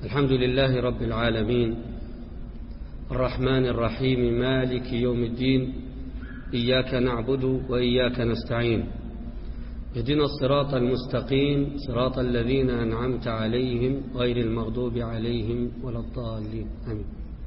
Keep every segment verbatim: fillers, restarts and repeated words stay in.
الحمد لله رب العالمين الرحمن الرحيم مالك يوم الدين إياك نعبد وإياك نستعين اهدنا الصراط المستقيم صراط الذين أنعمت عليهم غير المغضوب عليهم ولا الضالين آمين.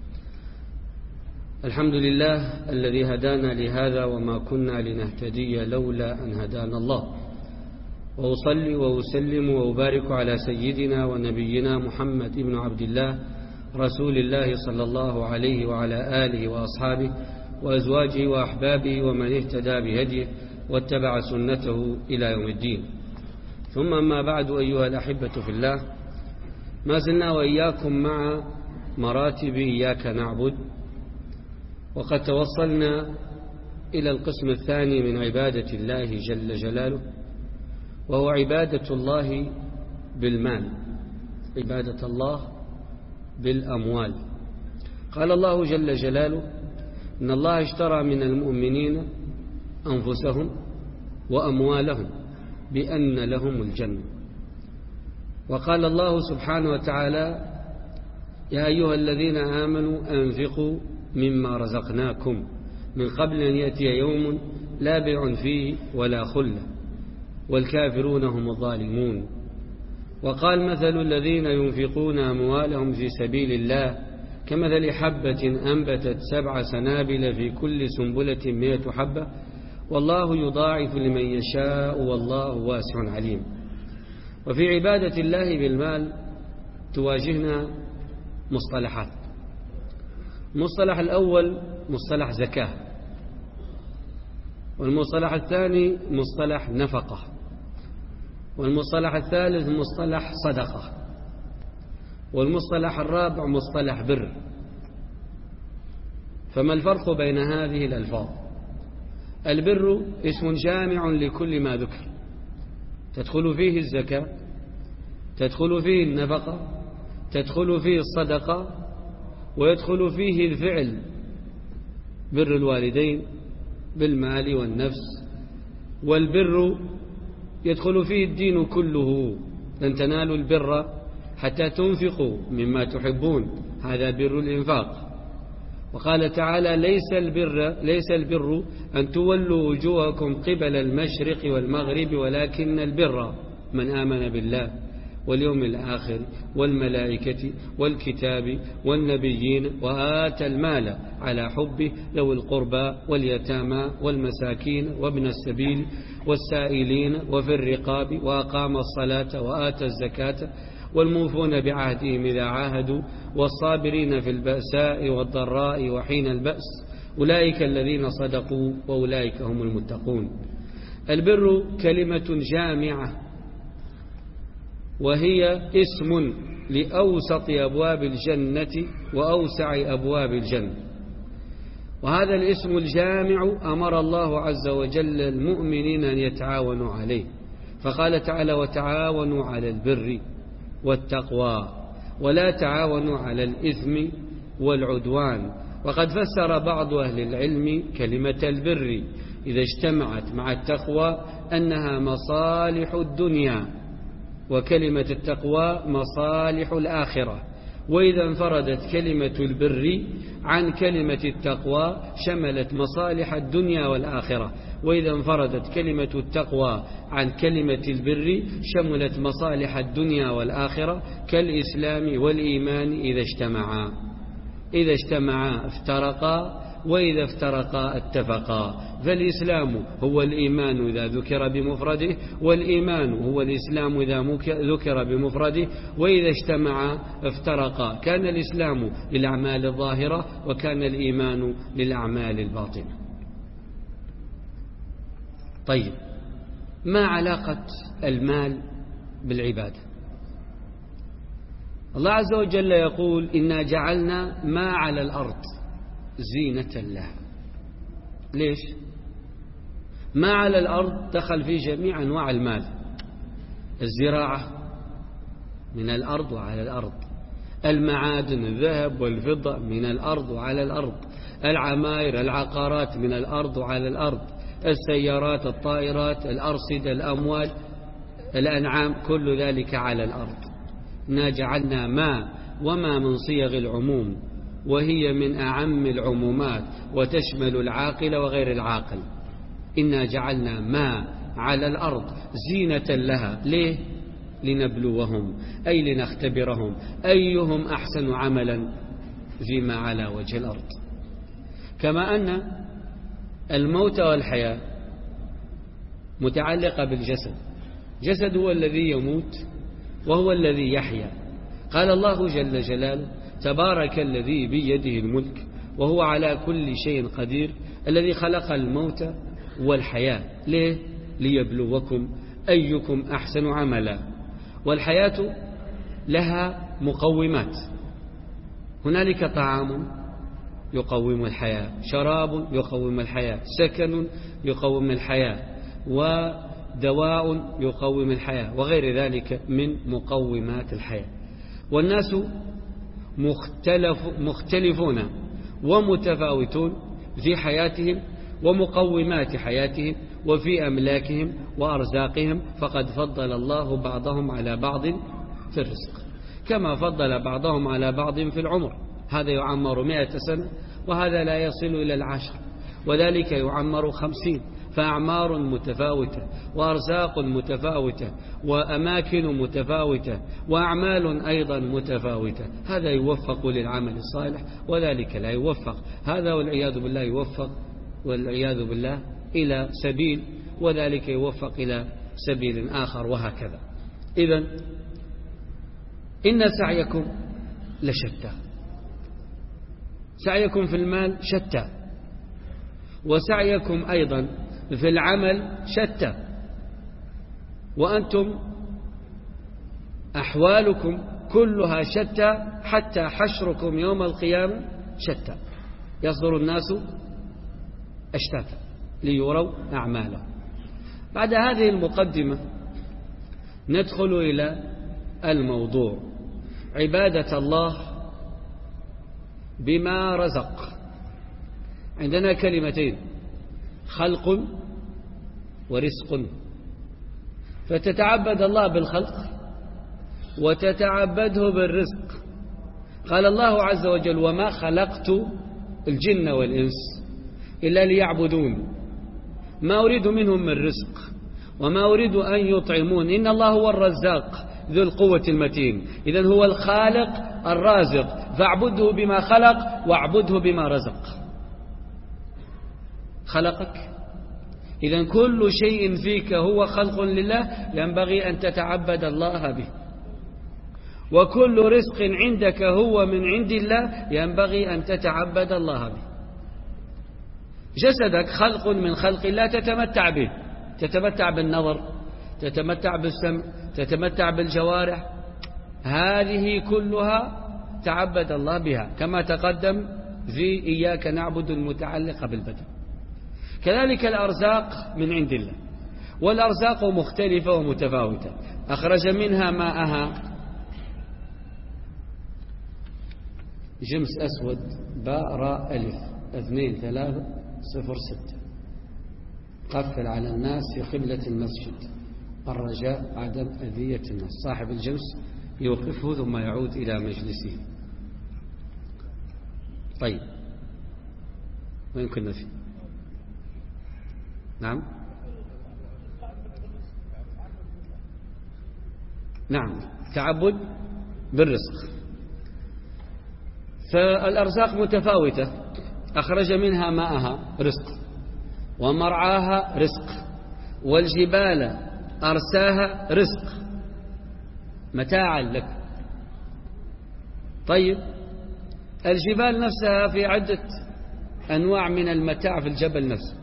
الحمد لله الذي هدانا لهذا وما كنا لنهتدي لولا أن هدانا الله، وأصلي وأسلم وأبارك على سيدنا ونبينا محمد بن عبد الله رسول الله صلى الله عليه وعلى آله وأصحابه وأزواجه وأحبابه ومن اهتدى بهديه واتبع سنته إلى يوم الدين. ثم ما بعد، أيها الأحبة في الله، ما زلنا وإياكم مع مراتب إياك نعبد، وقد توصلنا إلى القسم الثاني من عبادة الله جل جلاله، وهو عبادة الله بالمال، عبادة الله بالأموال. قال الله جل جلاله: إن الله اشترى من المؤمنين أنفسهم وأموالهم بأن لهم الجنة. وقال الله سبحانه وتعالى: يا أيها الذين آمنوا أنفقوا مما رزقناكم من قبل أن يأتي يوم لا بيع فيه ولا خلة والكافرون هم الظالمون. وقال: مثل الذين ينفقون أموالهم في سبيل الله كمثل حبة أنبتت سبع سنابل في كل سنبلة مئة حبة والله يضاعف لمن يشاء والله واسع عليم. وفي عبادة الله بالمال تواجهنا مصطلحات. المصطلح الأول مصطلح زكاة، والمصطلح الثاني مصطلح نفقة، والمصطلح الثالث مصطلح صدقة، والمصطلح الرابع مصطلح بر. فما الفرق بين هذه الألفاظ؟ البر اسم جامع لكل ما ذكر، تدخل فيه الزكاة، تدخل فيه النفقة، تدخل فيه الصدقة، ويدخل فيه الفعل بر الوالدين بالمال والنفس. والبر يدخل فيه الدين كله، لن تنالوا البر حتى تنفقوا مما تحبون، هذا بر الإنفاق. وقال تعالى: ليس البر ليس البر أن تولوا وجوهكم قبل المشرق والمغرب ولكن البر من آمن بالله واليوم الآخر والملائكة والكتاب والنبيين وآتى المال على حبه ذوي القربى واليتامى والمساكين وابن السبيل والسائلين وفي الرقاب وأقام الصلاة وآتى الزكاة والموفون بعهدهم إذا عاهدوا والصابرين في البأساء والضراء وحين البأس أولئك الذين صدقوا وأولئك هم المتقون. البر كلمة جامعة، وهي اسم لأوسط أبواب الجنة وأوسع أبواب الجنة. وهذا الاسم الجامع أمر الله عز وجل المؤمنين أن يتعاونوا عليه، فقال تعالى: وتعاونوا على البر والتقوى ولا تعاونوا على الإثم والعدوان. وقد فسر بعض أهل العلم كلمة البر إذا اجتمعت مع التقوى أنها مصالح الدنيا، وكلمة التقوى مصالح الآخرة. وإذا انفردت كلمة البر عن كلمة التقوى شملت مصالح الدنيا والآخرة، وإذا انفردت كلمة التقوى عن كلمة البر شملت مصالح الدنيا والآخرة، كالإسلام والإيمان إذا اجتمعا إذا اجتمعا افترقا، وإذا افترقا اتفقا. فالإسلام هو الإيمان إذا ذكر بمفرده، والإيمان هو الإسلام إذا ذكر بمفرده. وإذا اجتمعا افترقا، كان الإسلام للأعمال الظاهرة وكان الإيمان للأعمال الباطنة. طيب، ما علاقة المال بالعبادة؟ الله عز وجل يقول: إنا جعلنا ما على الأرض زينة لها. ليش؟ ما على الأرض دخل في جميع أنواع المال. الزراعة من الأرض وعلى الأرض، المعادن الذهب والفضة من الأرض وعلى الأرض، العماير العقارات من الأرض وعلى الأرض، السيارات الطائرات الأرصدة الأموال الأنعام كل ذلك على الأرض. إنا جعلنا ما وما من صيغ العموم، وهي من أعم العمومات وتشمل العاقل وغير العاقل. إنا جعلنا ما على الأرض زينة لها. ليه؟ لنبلوهم، أي لنختبرهم أيهم أحسن عملا فيما على وجه الأرض. كما أن الموت والحياة متعلقة بالجسد. جسد هو الذي يموت وهو الذي يحيا. قال الله جل جلاله: تبارك الذي بيده الملك وهو على كل شيء قدير، الذي خلق الموت والحياة. ليه؟ ليبلوكم أيكم أحسن عملا. والحياة لها مقومات. هنالك طعام يقوم الحياة، شراب يقوم الحياة، سكن يقوم الحياة، ودواء يقوم الحياة، وغير ذلك من مقومات الحياة. والناس مختلف مختلفون ومتفاوتون في حياتهم ومقومات حياتهم وفي أملاكهم وأرزاقهم، فقد فضل الله بعضهم على بعض في الرزق، كما فضل بعضهم على بعض في العمر. هذا يعمر مئة سنة وهذا لا يصل إلى العشر، وذلك يعمر خمسين. فأعمار متفاوتة وأرزاق متفاوتة وأماكن متفاوتة وأعمال أيضا متفاوتة. هذا يوفق للعمل الصالح وذلك لا يوفق. هذا والعياذ بالله يوفق والعياذ بالله إلى سبيل، وذلك يوفق إلى سبيل آخر، وهكذا. إذن إن سعيكم لشتى. سعيكم في المال شتى، وسعيكم أيضا في العمل شتى، وأنتم أحوالكم كلها شتى، حتى حشركم يوم القيامة شتى. يصدر الناس أشتاتا ليروا أعمالهم. بعد هذه المقدمة ندخل إلى الموضوع: عبادة الله بما رزق. عندنا كلمتين: خلق ورزق. فتتعبد الله بالخلق وتتعبده بالرزق. قال الله عز وجل: وما خلقت الجن والإنس إلا ليعبدون ما أريد منهم من رزق وما أريد أن يطعمون إن الله هو الرزاق ذو القوة المتين. إذن هو الخالق الرازق، فاعبده بما خلق واعبده بما رزق. خلقك، إذن كل شيء فيك هو خلق لله، ينبغي أن تتعبد الله به. وكل رزق عندك هو من عند الله، ينبغي أن تتعبد الله به. جسدك خلق من خلق الله تتمتع به، تتمتع بالنظر، تتمتع بالسمع، تتمتع بالجوارح، هذه كلها تعبد الله بها، كما تقدم في إياك نعبد المتعلقة بالبدن. كذلك الأرزاق من عند الله، والأرزاق مختلفة ومتفاوتة. أخرج منها ماءها. جمس أسود باء راء ألف اثنين ثلاثة صفر ستة. قفل على الناس في قبلة المسجد، الرجاء عدم أذية الناس. صاحب الجمس يوقفه ثم يعود إلى مجلسه. طيب، وين كنا فيه؟ نعم نعم تعبد بالرزق. فالأرزاق متفاوتة. أخرج منها ماءها رزق، ومرعاها رزق، والجبال أرساها رزق متاعا لك. طيب، الجبال نفسها في عدة أنواع من المتاع في الجبل نفسه.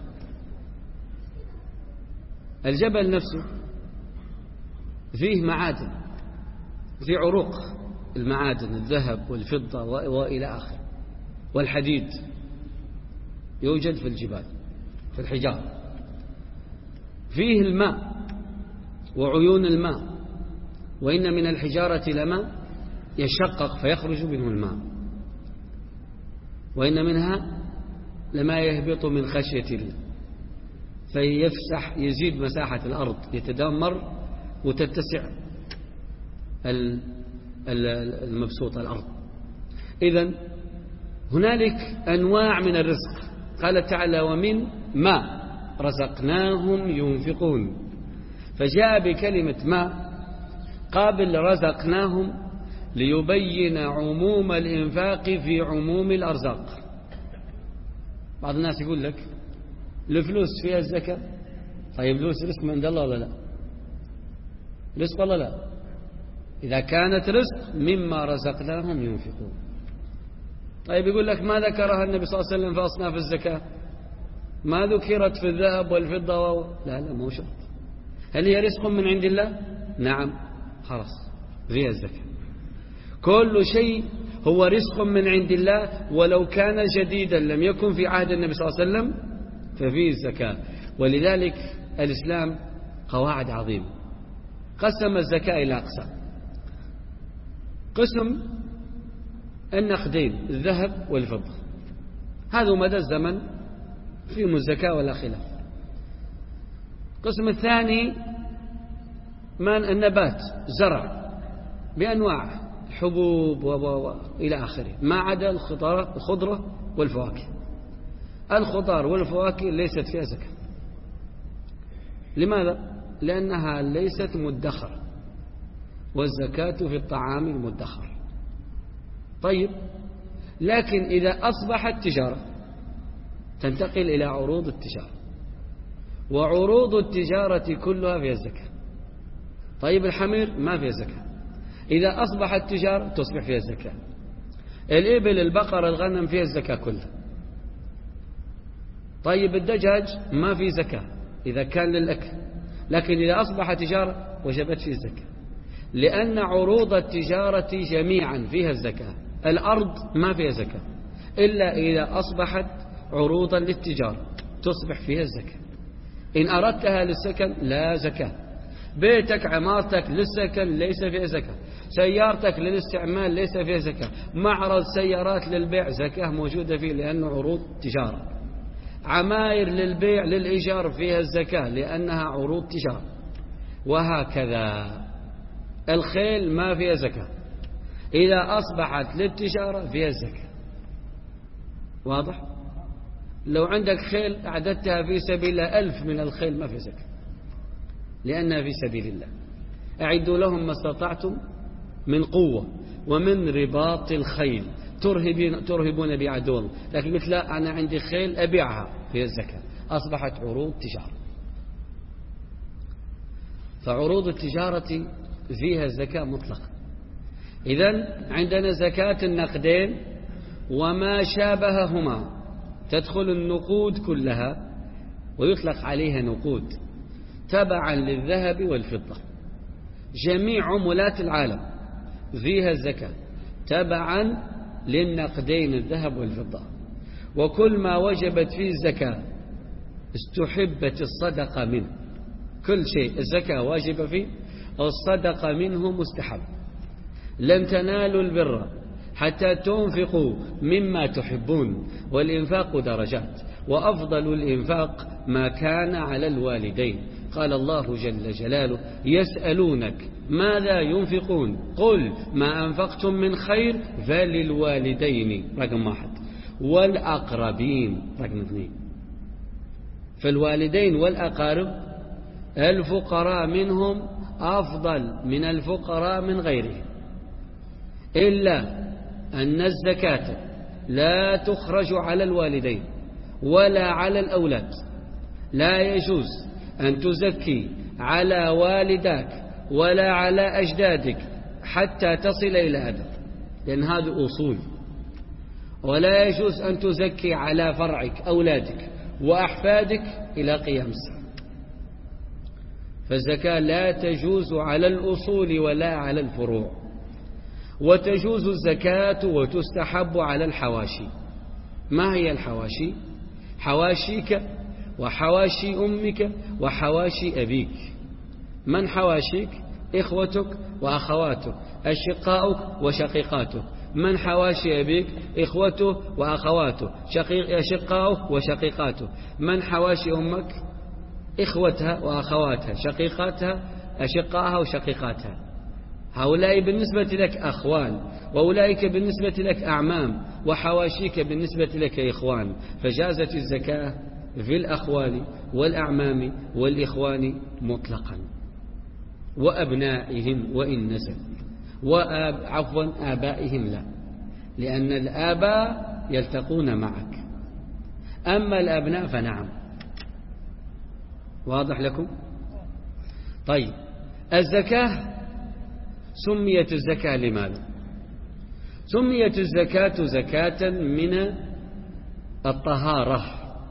الجبل نفسه فيه معادن، في عروق المعادن، الذهب والفضة وإلى آخر، والحديد يوجد في الجبال، في الحجارة. فيه الماء وعيون الماء، وإن من الحجارة لما يشقق فيخرج منه الماء، وإن منها لما يهبط من خشية الله فيفسح، يزيد مساحة الأرض، يتدمر وتتسع المبسوطة الأرض. إذن هنالك أنواع من الرزق، قال تعالى ومن ما رزقناهم ينفقون، فجاء بكلمة ما قابل رزقناهم ليبين عموم الإنفاق في عموم الأرزاق. بعض الناس يقول لك الفلوس فيها الزكاة. طيب الفلوس رزق من عند الله ولا لا؟ رزق ولا لا؟ إذا كانت رزق مما رزقناهم ينفقون. طيب يقول لك ما ذكرها النبي صلى الله عليه وسلم في أصناف الزكاة، ما ذكرت في الذهب والفضة و... لا لا مو شرط. هل هي رزق من عند الله؟ نعم، خلاص فيها الزكاة. كل شيء هو رزق من عند الله ولو كان جديدا لم يكن في عهد النبي صلى الله عليه وسلم ففيه الزكاة. ولذلك الإسلام قواعد عظيمة، قسم الزكاة إلى أقسام. قسم النقدين الذهب والفضة، هذا مدى الزمن فيهم الزكاة ولا خلاف. القسم الثاني من النبات، زرع بأنواع حبوب وإلى آخره، ما عدا الخضرة والفواكه. الخضار والفواكه ليست فيها زكاة. لماذا؟ لأنها ليست مدخرة، والزكاة في الطعام المدخر. طيب لكن إذا أصبحت تجارة تنتقل إلى عروض التجارة، وعروض التجارة كلها فيها الزكاة. طيب الحمير ما فيها زكاة، إذا أصبحت تجارة تصبح فيها الزكاة. الإبل البقر الغنم فيها الزكاة كلها. طيب الدجاج ما في زكاة إذا كان للأكل، لكن إذا أصبح تجارة وجبت فيه الزكاة، لأن عروض التجارة جميعا فيها الزكاة. الأرض ما فيها زكاة إلا إذا أصبحت عروضا للتجارة تصبح فيها الزكاة. إن أردتها للسكن لا زكاة. بيتك عمارتك للسكن ليس فيها زكاة. سيارتك للاستعمال ليس فيها زكاة. معرض سيارات للبيع زكاة موجودة فيه لأنه عروض تجارة. عماير للبيع للإيجار فيها الزكاة لأنها عروض تجارة. وهكذا الخيل ما فيها زكاة، إذا أصبحت للتجارة فيها الزكاة. واضح؟ لو عندك خيل أعددتها في سبيل الله ألف من الخيل ما في زكاة لأنها في سبيل الله. أعدوا لهم ما استطعتم من قوة ومن رباط الخيل ترهبون بعدو الله. لكن مثل أنا عندي خيل أبيعها فيها الزكاة، أصبحت عروض تجارة. فعروض التجارة فيها الزكاة مطلقة. إذن عندنا زكاة النقدين وما شابههما، تدخل النقود كلها ويطلق عليها نقود تبعا للذهب والفضة. جميع عملات العالم فيها الزكاة تبعا للنقدين الذهب والفضة. وكل ما وجبت فيه الزكاة استحبت الصدقة منه. كل شيء الزكاة واجبة فيه، الصدقة منه مستحب. لن تنالوا البر حتى تنفقوا مما تحبون، والإنفاق درجات، وأفضل الإنفاق ما كان على الوالدين. قال الله جل جلاله يسألونك ماذا ينفقون قل ما أنفقتم من خير فللوالدين رقم واحد والأقربين رقم اثنين. فالوالدين والأقارب الفقراء منهم أفضل من الفقراء من غيرهم، إلا أن الزكاة لا تخرج على الوالدين ولا على الأولاد. لا يجوز أن تزكي على والدك ولا على أجدادك حتى تصل إلى هذا، لأن هذه أصول. ولا يجوز أن تزكي على فرعك أولادك وأحفادك إلى قيام الساعة. فالزكاة لا تجوز على الأصول ولا على الفروع. وتجوز الزكاة وتستحب على الحواشي. ما هي الحواشي؟ حواشيك وحواشي أمك وحواشي أبيك. من حواشيك؟ إخوتك وأخواتك، أشقاؤك وشقيقاتك. من حواشي أبيك؟ إخوته وأخواته، أشقاؤك وشقيقاته. من حواشي أمك؟ إخوتها وأخواتها، شقيقاتها، أشقاءها وشقيقاتها. هؤلاء بالنسبة لك أخوان، وأولئك بالنسبة لك أعمام، وحواشيك بالنسبة لك إخوان. فجازت الزكاة في الأخوال والأعمام والإخوان مطلقا، وأبنائهم وإن نزل، وآب عفوا آبائهم لا، لأن الآباء يلتقون معك، أما الأبناء فنعم. واضح لكم؟ طيب، الزكاة سميت الزكاة لماذا؟ سميت الزكاة زكاة من الطهارة،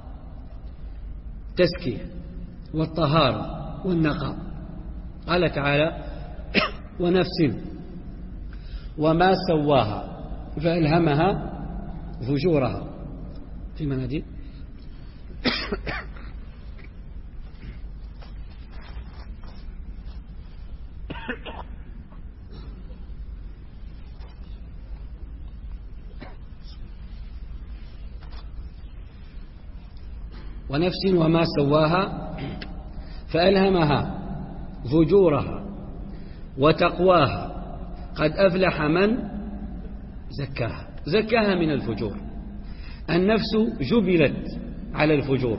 تزكية والطهارة والنقاء. قال تعالى: ونفس وما سواها فألهمها فجورها. في مناديل؟ ونفس وما سواها فألهمها فجورها وتقواها قد أفلح من زكاها. زكاها من الفجور. النفس جبلت على الفجور،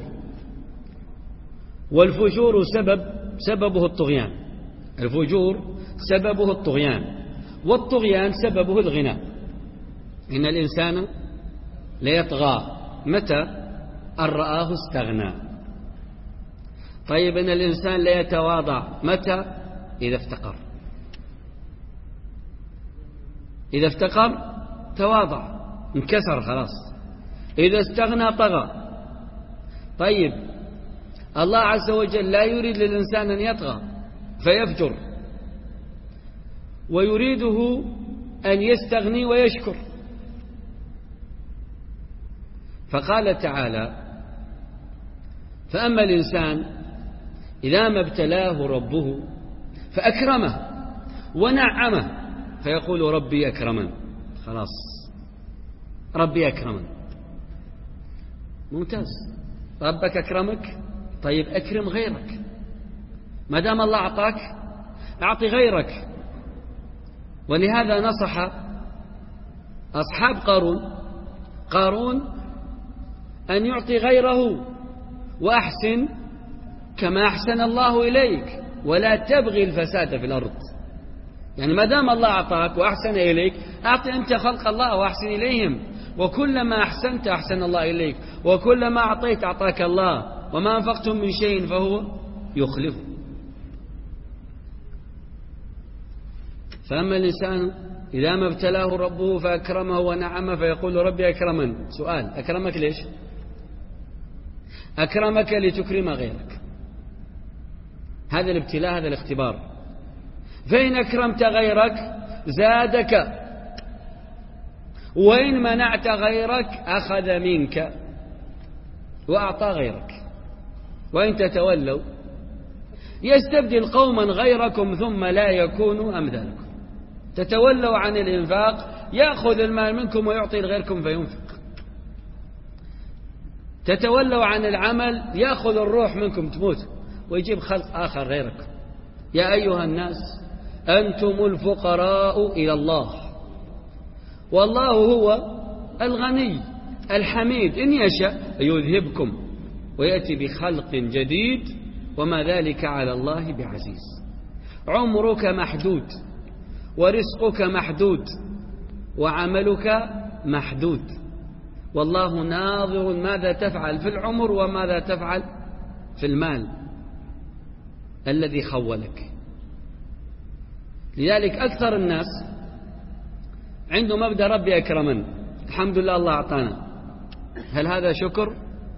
والفجور سبب سببه الطغيان. الفجور سببه الطغيان، والطغيان سببه الغنى. إن الإنسان ليطغى متى أن رآه استغنى. طيب، إن الإنسان ليتواضع متى؟ إذا افتقر. إذا افتقر تواضع، انكسر خلاص. إذا استغنى طغى. طيب، الله عز وجل لا يريد للإنسان أن يطغى فيفجر، ويريده أن يستغني ويشكر. فقال تعالى: فأما الإنسان إذا ما ابتلاه ربه فأكرمه ونعمه فيقول ربي أكرمن. خلاص، ربي أكرمن. ممتاز، ربك أكرمك. طيب، أكرم غيرك. ما دام الله أعطاك أعطي غيرك. ولهذا نصح أصحاب قارون قارون أن يعطي غيره، وأحسن كما أحسن الله إليك ولا تبغي الفساد في الأرض. يعني ما دام الله أعطاك وأحسن إليك، أعطي أنت خلق الله وأحسن إليهم. وكلما أحسنت أحسن الله إليك، وكلما أعطيت أعطاك الله. وما أنفقتم من شيء فهو يخلفه. فأما الإنسان إذا ما ابتلاه ربه فأكرمه ونعمه فيقول ربي أكرمن. سؤال: أكرمك ليش؟ أكرمك لتكرم غيرك. هذا الابتلاء، هذا الاختبار. فإن أكرمت غيرك زادك، وإن منعت غيرك أخذ منك وأعطى غيرك. وإن تتولوا يستبدل قوما غيركم ثم لا يكونوا أمثالكم. تتولوا عن الإنفاق يأخذ المال منكم ويعطي لغيركم فينفق. تتولوا عن العمل يأخذ الروح منكم تموت ويجيب خلق آخر غيركم. يا أيها الناس أنتم الفقراء إلى الله والله هو الغني الحميد. إن يشاء يذهبكم ويأتي بخلق جديد وما ذلك على الله بعزيز. عمرك محدود، ورزقك محدود، وعملك محدود، والله ناظر ماذا تفعل في العمر وماذا تفعل في المال الذي خولك. لذلك أكثر الناس عنده مبدأ ربي أكرمن، الحمد لله الله أعطانا. هل هذا شكر؟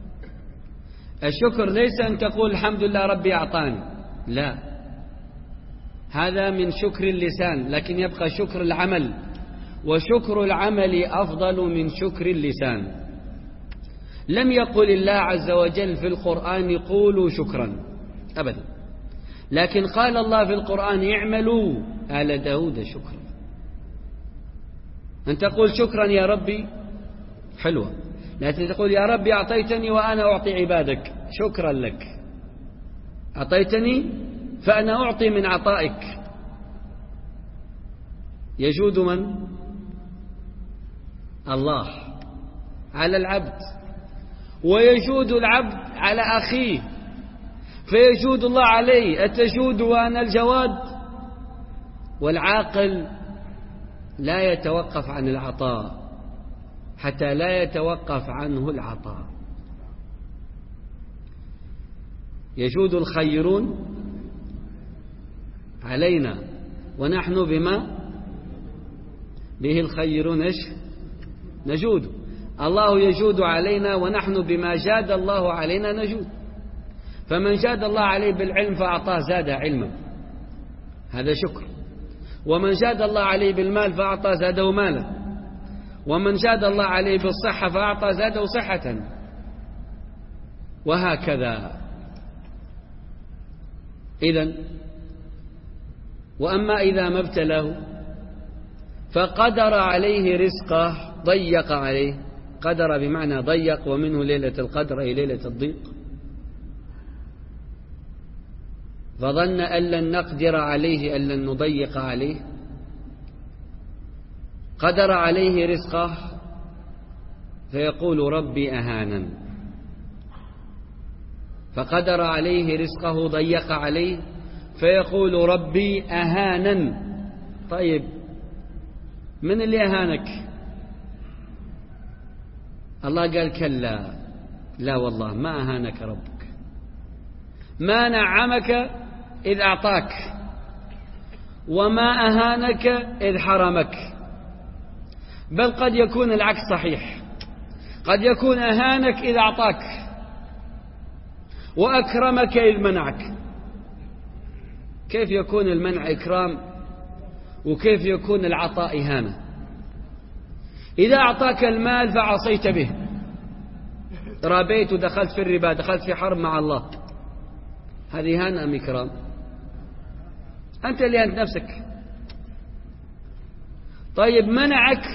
الشكر ليس أن تقول الحمد لله ربي أعطاني، لا، هذا من شكر اللسان، لكن يبقى شكر العمل، وشكر العمل أفضل من شكر اللسان. لم يقل الله عز وجل في القرآن قولوا شكرا أبدا، لكن قال الله في القرآن اعملوا آل داود شكرا. أن تقول شكرا يا ربي حلوة، لكن تقول يا ربي أعطيتني وأنا أعطي عبادك، شكرا لك، أعطيتني فأنا أعطي من عطائك. يجود من؟ الله على العبد، ويجود العبد على أخيه فيجود الله عليه. أتجود وأنا الجواد؟ والعاقل لا يتوقف عن العطاء حتى لا يتوقف عنه العطاء. يجود الخيرون علينا ونحن بما به الخيرون إيش نجود. الله يجود علينا ونحن بما جاد الله علينا نجود. فمن جاد الله عليه بالعلم فأعطاه زاد علما، هذا شكر. ومن جاد الله عليه بالمال فأعطاه زاده مالا. ومن جاد الله عليه بالصحة فأعطى زاده صحة، وهكذا. إذن وأما إذا ما ابتلاه فقدر عليه رزقه، ضيق عليه، قدر بمعنى ضيق، ومنه ليلة القدر أي ليلة الضيق، فظن أن لن نقدر عليه، أن لن نضيق عليه، قدر عليه رزقه فيقول ربي أهانا. فقدر عليه رزقه ضيق عليه فيقول ربي أهانا. طيب من اللي أهانك؟ الله قال كلا، لا والله ما أهانك ربك، ما نعمك إذ أعطاك، وما أهانك إذ حرمك. بل قد يكون العكس صحيح، قد يكون أهانك إذ أعطاك وأكرمك إذ منعك. كيف يكون المنع إكرام وكيف يكون العطاء إهانة؟ إذا أعطاك المال فعصيت به، رابيت ودخلت في الربا، دخلت في حرب مع الله، هذه إهانة أم إكرام؟ أنت اللي أنت نفسك. طيب منعك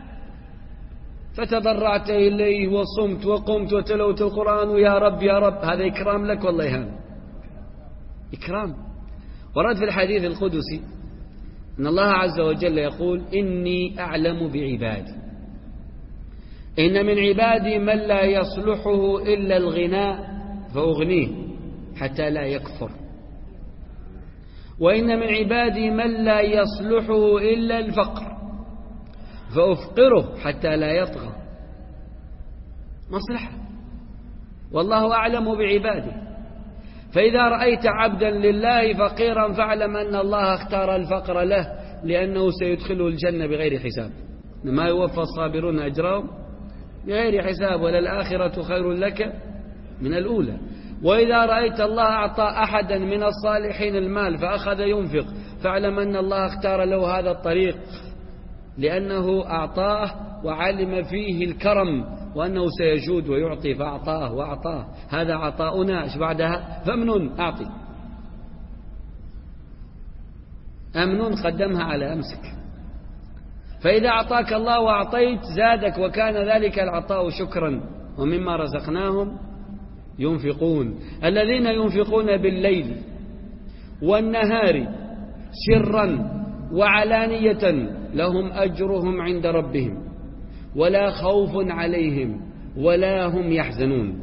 فتضرعت إليه وصمت وقمت وتلوت القرآن ويا رب يا رب، هذا إكرام لك والله إهانة؟ إكرام. ورد في الحديث القدسي أن الله عز وجل يقول إني أعلم بعبادي، إن من عبادي من لا يصلحه إلا الغناء فأغنيه حتى لا يكفر، وإن من عبادي من لا يصلحه إلا الفقر فأفقره حتى لا يطغى. مصلحة، والله أعلم بعباده. فإذا رأيت عبدا لله فقيرا فاعلم أن الله اختار الفقر له لأنه سيدخله الجنة بغير حساب. ما يوفى الصابرون أجرهم بغير حساب، وللآخرة خير لك من الأولى. وإذا رأيت الله أعطى أحدا من الصالحين المال فأخذ ينفق فاعلم أن الله اختار له هذا الطريق لأنه أعطاه وعلم فيه الكرم وأنه سيجود ويعطي فأعطاه وأعطاه. هذا عطاؤنا. إيش بعدها؟ فامنن أعطي. أمنون قدمها على أمسك. فإذا أعطاك الله وأعطيت زادك، وكان ذلك العطاء شكرا. ومما رزقناهم ينفقون. الذين ينفقون بالليل والنهار سرا وعلانية لهم أجرهم عند ربهم ولا خوف عليهم ولا هم يحزنون.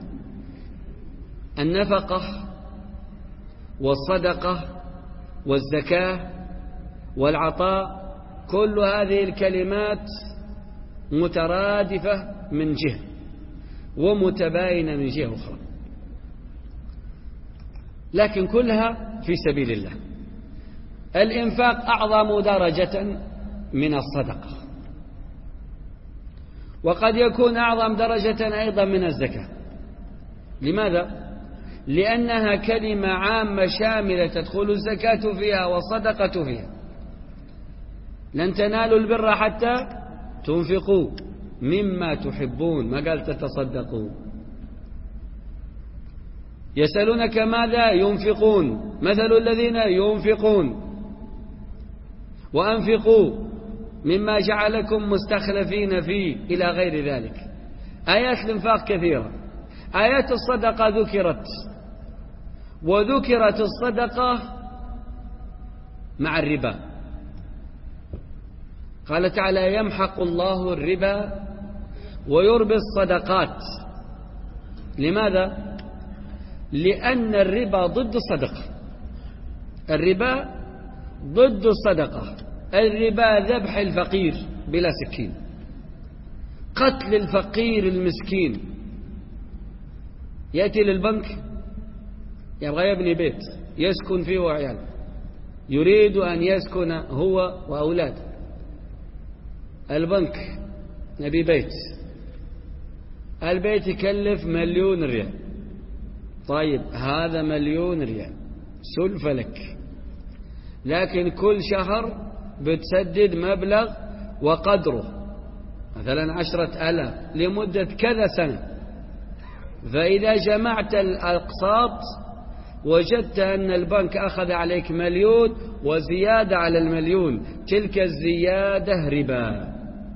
النفقة والصدقة والزكاة والعطاء كل هذه الكلمات مترادفة من جهة ومتباينة من جهة أخرى، لكن كلها في سبيل الله. الإنفاق أعظم درجة من الصدقة، وقد يكون أعظم درجة أيضا من الزكاة. لماذا؟ لأنها كلمة عامة شاملة تدخل الزكاة فيها والصدقة فيها. لن تنالوا البر حتى تنفقوا مما تحبون، ما قال تتصدقوا. يسألونك ماذا ينفقون، مثل الذين ينفقون وأنفقوا مما جعلكم مستخلفين فيه إلى غير ذلك. آيات الإنفاق كثيرة. آيات الصدقة ذكرت، وذكرت الصدقة مع الربا، قال تعالى يمحق الله الربا ويربي الصدقات. لماذا؟ لأن الربا ضد الصدقة. الربا ضد الصدقة. الربا ذبح الفقير بلا سكين، قتل الفقير المسكين. يأتي للبنك يبغى يبني بيت يسكن فيه وعياله، يريد أن يسكن هو وأولاده. البنك نبي بيت، البيت يكلف مليون ريال. طيب هذا مليون ريال سلفة لك، لكن كل شهر بتسدد مبلغ وقدره، مثلا عشرة ألاف لمدة كذا سنة. فإذا جمعت الأقساط وجدت أن البنك أخذ عليك مليون وزيادة على المليون، تلك الزيادة ربا.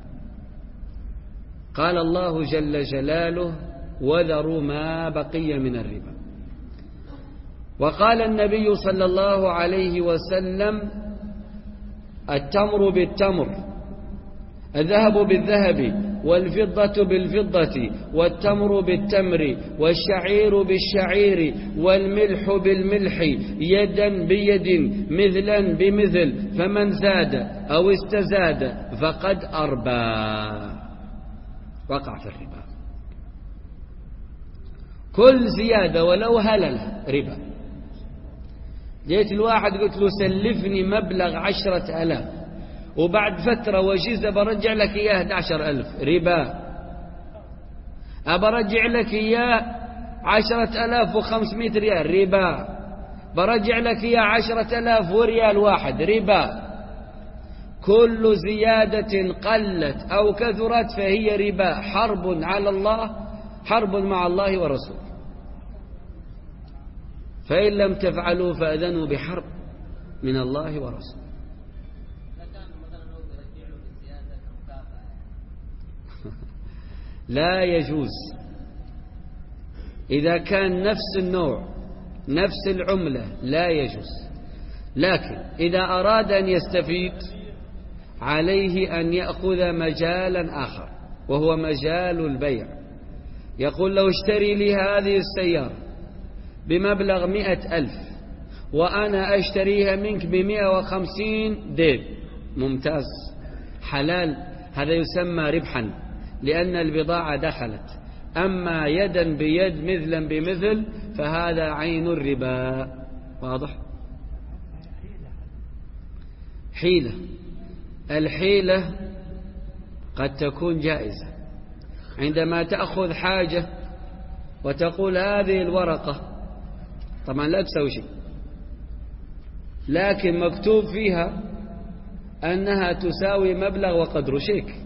قال الله جل جلاله وذروا ما بقي من الربا. وقال النبي صلى الله عليه وسلم التمر بالتمر، الذهب بالذهب، والفضة بالفضة، والتمر بالتمر، والشعير بالشعير، والملح بالملح، يدا بيد، مثلا بمثل، فمن زاد أو استزاد فقد أربى، وقع في الربا. كل زيادة ولو هلل ربا. جيت الواحد قلت له سلفني مبلغ عشرة ألاف، وبعد فترة وجيزة برجع لك إياه أحد عشر ألف، ربا. أبرجع لك إياه عشرة ألاف وخمسمائة ريال، ربا. برجع لك إياه عشرة ألاف وريال واحد، ربا. كل زيادة قلت أو كثرت فهي ربا، حرب على الله، حرب مع الله ورسوله. فإن لم تفعلوا فأذنوا بحرب من الله ورسوله. لا يجوز إذا كان نفس النوع نفس العملة، لا يجوز. لكن إذا أراد أن يستفيد عليه أن يأخذ مجالا آخر، وهو مجال البيع. يقول لو اشتري لي هذه السيارة بمبلغ مئة ألف وأنا أشتريها منك بمئة وخمسين دير، ممتاز، حلال، هذا يسمى ربحا لأن البضاعة دخلت. أما يدا بيد مثلا بمثل فهذا عين الربا. واضح؟ حيلة. الحيلة قد تكون جائزة، عندما تأخذ حاجة وتقول هذه الورقة، طبعا لا تسوي شيء، لكن مكتوب فيها أنها تساوي مبلغ وقدر شيك،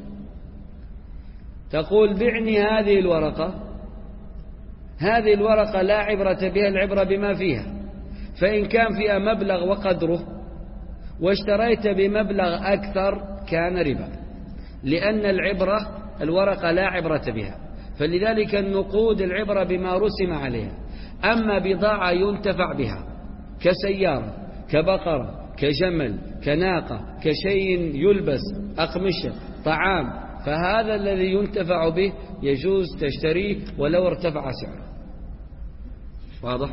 تقول بعني هذه الورقة. هذه الورقة لا عبرة بها، العبرة بما فيها. فإن كان فيها مبلغ وقدره واشتريت بمبلغ أكثر كان ربا، لأن العبرة الورقة لا عبرة بها. فلذلك النقود العبرة بما رسم عليها. أما بضاعة ينتفع بها كسيارة، كبقرة، كجمل، كناقة، كشيء يلبس، أقمشة، طعام، فهذا الذي ينتفع به يجوز تشتريه ولو ارتفع سعره. واضح؟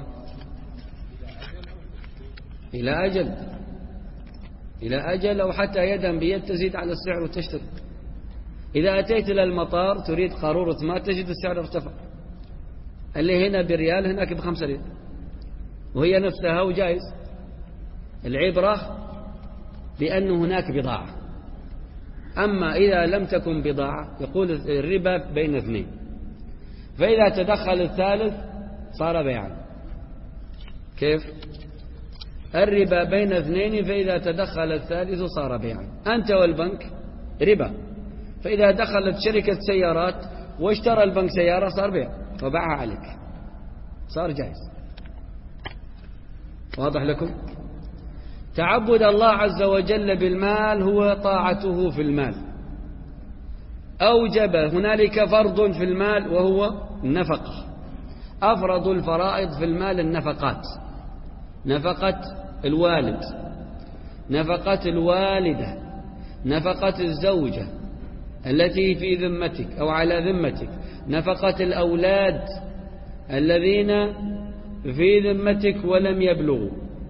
إلى أجل إلى أجل أو حتى يدا بيد تزيد على السعر وتشتري. إذا أتيت إلى المطار تريد قارورة ماء تجد السعر ارتفع، اللي هنا بريال هناك بخمسة ريال، وهي نفسها وجائز. العبرة بأن هناك بضاعة. أما إذا لم تكن بضاعة يقول الربا بين اثنين، فإذا تدخل الثالث صار بيعا. كيف؟ الربا بين اثنين، فإذا تدخل الثالث صار بيعا. أنت والبنك ربا، فإذا دخلت شركة سيارات واشترى البنك سيارة صار بيع وباعها عليك، صار جائز. واضح لكم؟ تعبد الله عز وجل بالمال هو طاعته في المال. أوجب هنالك فرض في المال وهو النفقة. أفرض الفرائض في المال النفقات، نفقة الوالد، نفقة الوالدة، نفقة الزوجة التي في ذمتك أو على ذمتك، نفقة الأولاد الذين في ذمتك ولم يبلغوا،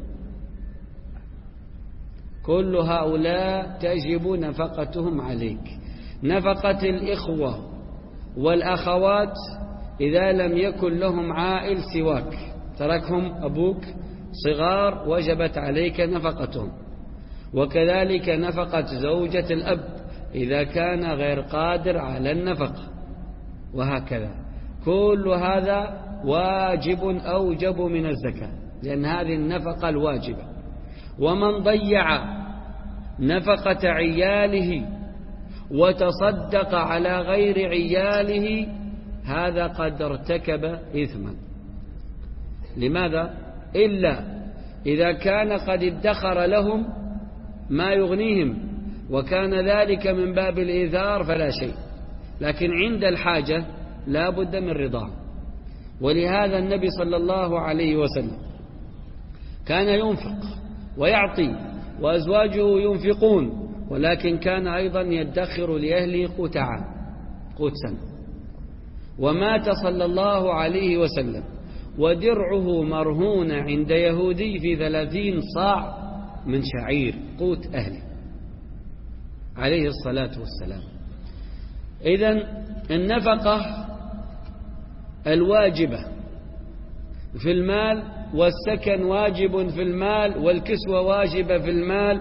كل هؤلاء تجب نفقتهم عليك. نفقة الإخوة والأخوات إذا لم يكن لهم عائل سواك، تركهم أبوك صغار، وجبت عليك نفقتهم. وكذلك نفقة زوجة الأب إذا كان غير قادر على النفقة، وهكذا. كل هذا واجب أوجب من الزكاة، لأن هذه النفقة الواجبة. ومن ضيع نفقة عياله وتصدق على غير عياله هذا قد ارتكب إثما. لماذا؟ إلا إذا كان قد ادخر لهم ما يغنيهم وكان ذلك من باب الإيثار فلا شيء، لكن عند الحاجة لا بد من رضاه. ولهذا النبي صلى الله عليه وسلم كان ينفق ويعطي وأزواجه ينفقون، ولكن كان أيضا يدخر لأهله قوت عام، قوت سنة. ومات صلى الله عليه وسلم ودرعه مرهون عند يهودي في ثلاثين صاع من شعير قوت أهله عليه الصلاة والسلام. إذن النفقة الواجبة في المال، والسكن واجب في المال، والكسوة واجبة في المال.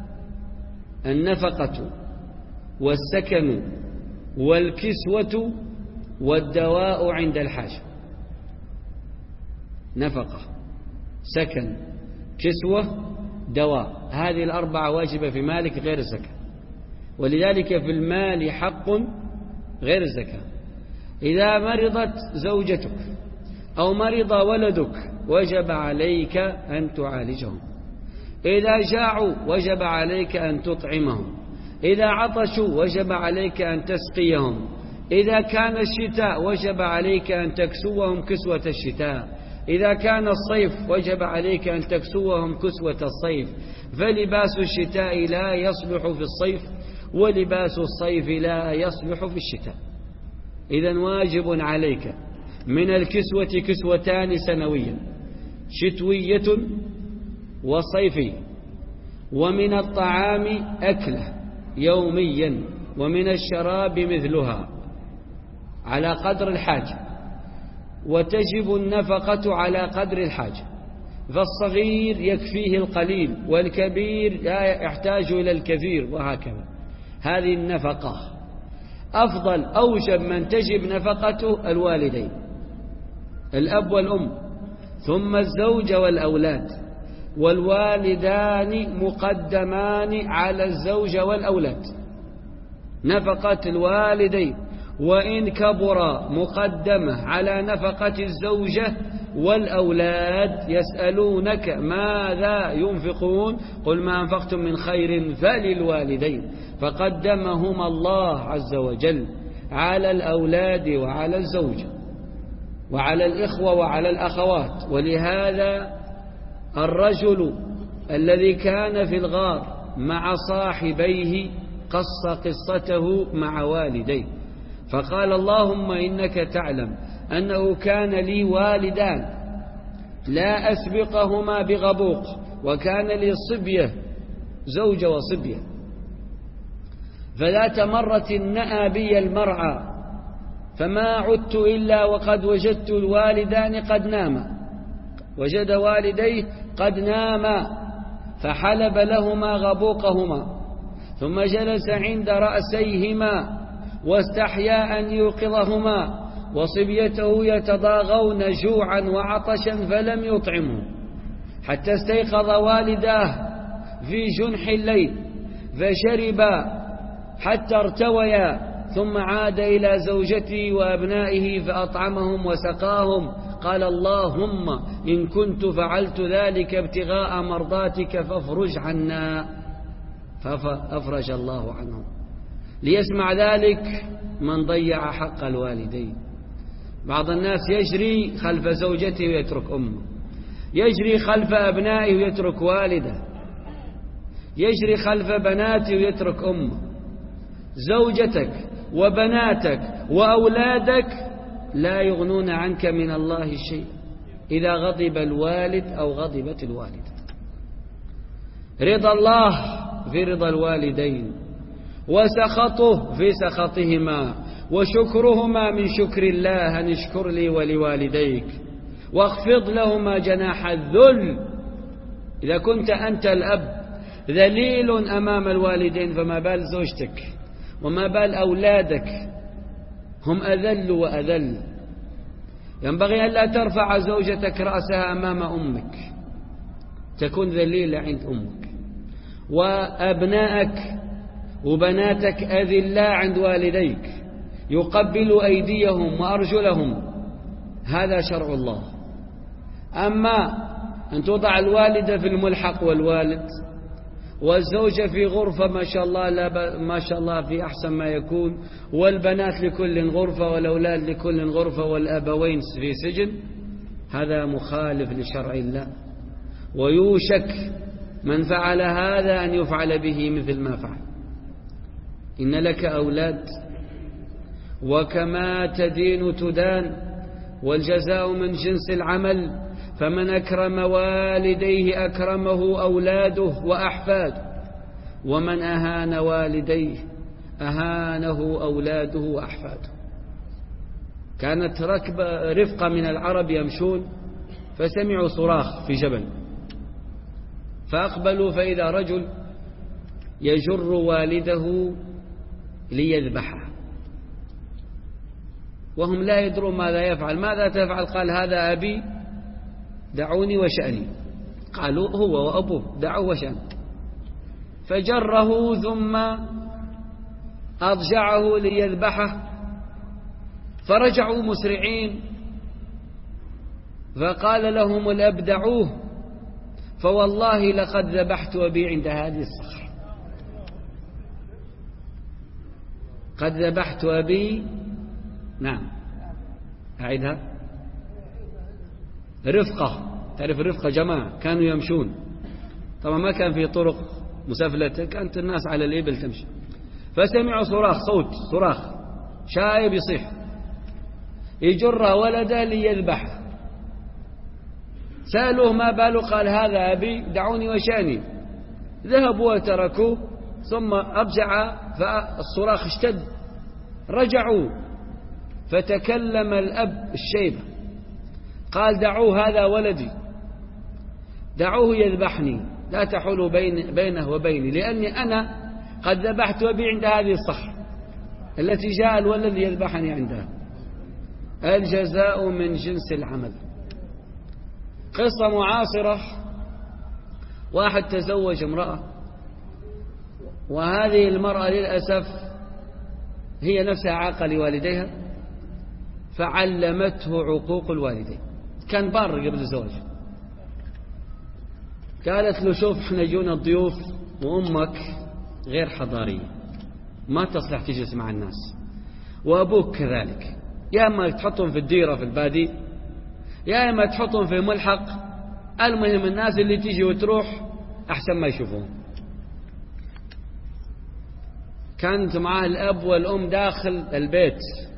النفقة والسكن والكسوة والدواء عند الحاجة. نفقة، سكن، كسوة، دواء، هذه الأربعة واجبة في مالك غير الزكاة. ولذلك في المال حق غير الزكاة. إذا مرضت زوجتك أو مرض ولدك وجب عليك أن تعالجهم. إذا جاعوا وجب عليك أن تطعمهم. إذا عطشوا وجب عليك أن تسقيهم. إذا كان الشتاء وجب عليك أن تكسوهم كسوة الشتاء. إذا كان الصيف وجب عليك أن تكسوهم كسوة الصيف. فلباس الشتاء لا يصلح في الصيف، ولباس الصيف لا يصلح في الشتاء. إذن واجب عليك من الكسوة كسوتان سنويا، شتوية وصيفية، ومن الطعام أكله يوميا، ومن الشراب مثلها على قدر الحاجة. وتجب النفقة على قدر الحاجة، فالصغير يكفيه القليل والكبير لا يحتاج إلى الكثير، وهكذا. هذه النفقة أفضل أوجب من تجب نفقته الوالدين، الأب والأم، ثم الزوج والأولاد، والوالدان مقدمان على الزوج والأولاد. نفقة الوالدين وإن كبر مقدمة على نفقة الزوجة والأولاد. يسألونك ماذا ينفقون قل ما أنفقتم من خير فللوالدين، فقدمهما الله عز وجل على الأولاد وعلى الزوجة وعلى الإخوة وعلى الأخوات. ولهذا الرجل الذي كان في الغار مع صاحبيه قص قصته مع والديه، فقال اللهم إنك تعلم أنه كان لي والدان لا أسبقهما بغبوق، وكان لي صبية زوجة وصبية، فذات مرة نأى بي المرعى فما عدت إلا وقد وجدت الوالدان قد ناما، وجد والديه قد ناما، فحلب لهما غبوقهما، ثم جلس عند رأسيهما واستحيا أن يوقظهما، وصبيته يتضاغون جوعا وعطشا فلم يطعمهم، حتى استيقظ والداه في جنح الليل فشربا حتى ارتويا، ثم عاد إلى زوجته وأبنائه فأطعمهم وسقاهم. قال اللهم إن كنت فعلت ذلك ابتغاء مرضاتك فافرج عنا، فأفرج الله عنهم. ليسمع ذلك من ضيع حق الوالدين. بعض الناس يجري خلف زوجته ويترك أمه، يجري خلف أبنائه ويترك والده، يجري خلف بناتي ويترك أمه. زوجتك وبناتك وأولادك لا يغنون عنك من الله شيء إذا غضب الوالد أو غضبت الوالدة. رضا الله في رضا الوالدين، وسخطه في سخطهما، وشكرهما من شكر الله أن اشكر لي ولوالديك، واخفض لهما جناح الذل. إذا كنت أنت الأب ذليل أمام الوالدين فما بال زوجتك وما بال أولادك، هم أذل وأذل. ينبغي أن لا ترفع زوجتك رأسها أمام أمك، تكون ذليلة عند أمك. وأبنائك وبناتك أذلاء عند والديك، يقبل أيديهم وأرجلهم، هذا شرع الله. أما أن توضع الوالدة في الملحق والوالد، والزوجة في غرفة ما شاء الله لا ما شاء الله في أحسن ما يكون، والبنات لكل غرفة والأولاد لكل غرفة والأبوين في سجن، هذا مخالف لشرع الله. ويوشك من فعل هذا أن يفعل به مثل ما فعل. إن لك أولاد، وكما تدين تدان، والجزاء من جنس العمل. فمن أكرم والديه أكرمه أولاده وأحفاده، ومن أهان والديه أهانه أولاده وأحفاده. كانت ركب رفقة من العرب يمشون فسمعوا صراخ في جبل، فأقبلوا فإذا رجل يجر والده ليذبحه، وهم لا يدرون ماذا يفعل. ماذا تفعل؟ قال هذا أبي دعوني وشأني. قالوا هو وأبوه دعوه وشأنه. فجره ثم أضجعه ليذبحه، فرجعوا مسرعين، فقال لهم الأب دعوه، فوالله لقد ذبحت أبي عند هذه الصخرة. قد ذبحت أبي. نعم أعيدها. رفقة، تعرف رفقة جماعة كانوا يمشون، طبعا ما كان في طرق مسافلة، كانت الناس على الإبل تمشي. فسمعوا صراخ، صوت صراخ شايب يصيح، يجر ولده ليذبحه. سألوه ما باله؟ قال هذا أبي دعوني وشأني. ذهبوا وتركوه، ثم أرجع فالصراخ اشتد، رجعوا فتكلم الأب الشيبة قال دعوه هذا ولدي، دعوه يذبحني، لا تحولوا بين بينه وبيني، لأني أنا قد ذبحت أبي عند هذه الصخرة التي جاء الولد يذبحني عندها. الجزاء من جنس العمل. قصة معاصرة، واحد تزوج امرأة، وهذه المرأة للأسف هي نفسها عاقة لوالديها، فعلمته عقوق الوالدين. كان بار قبل الزواج. قالت له شوف احنا جونا الضيوف وأمك غير حضارية، ما تصلح تجلس مع الناس، وأبوك كذلك، يا إما تحطهم في الديرة في البادي، يا إما تحطهم في ملحق. المهم الناس اللي تيجي وتروح أحسن ما يشوفون. كانت معاه الأب والأم داخل البيت،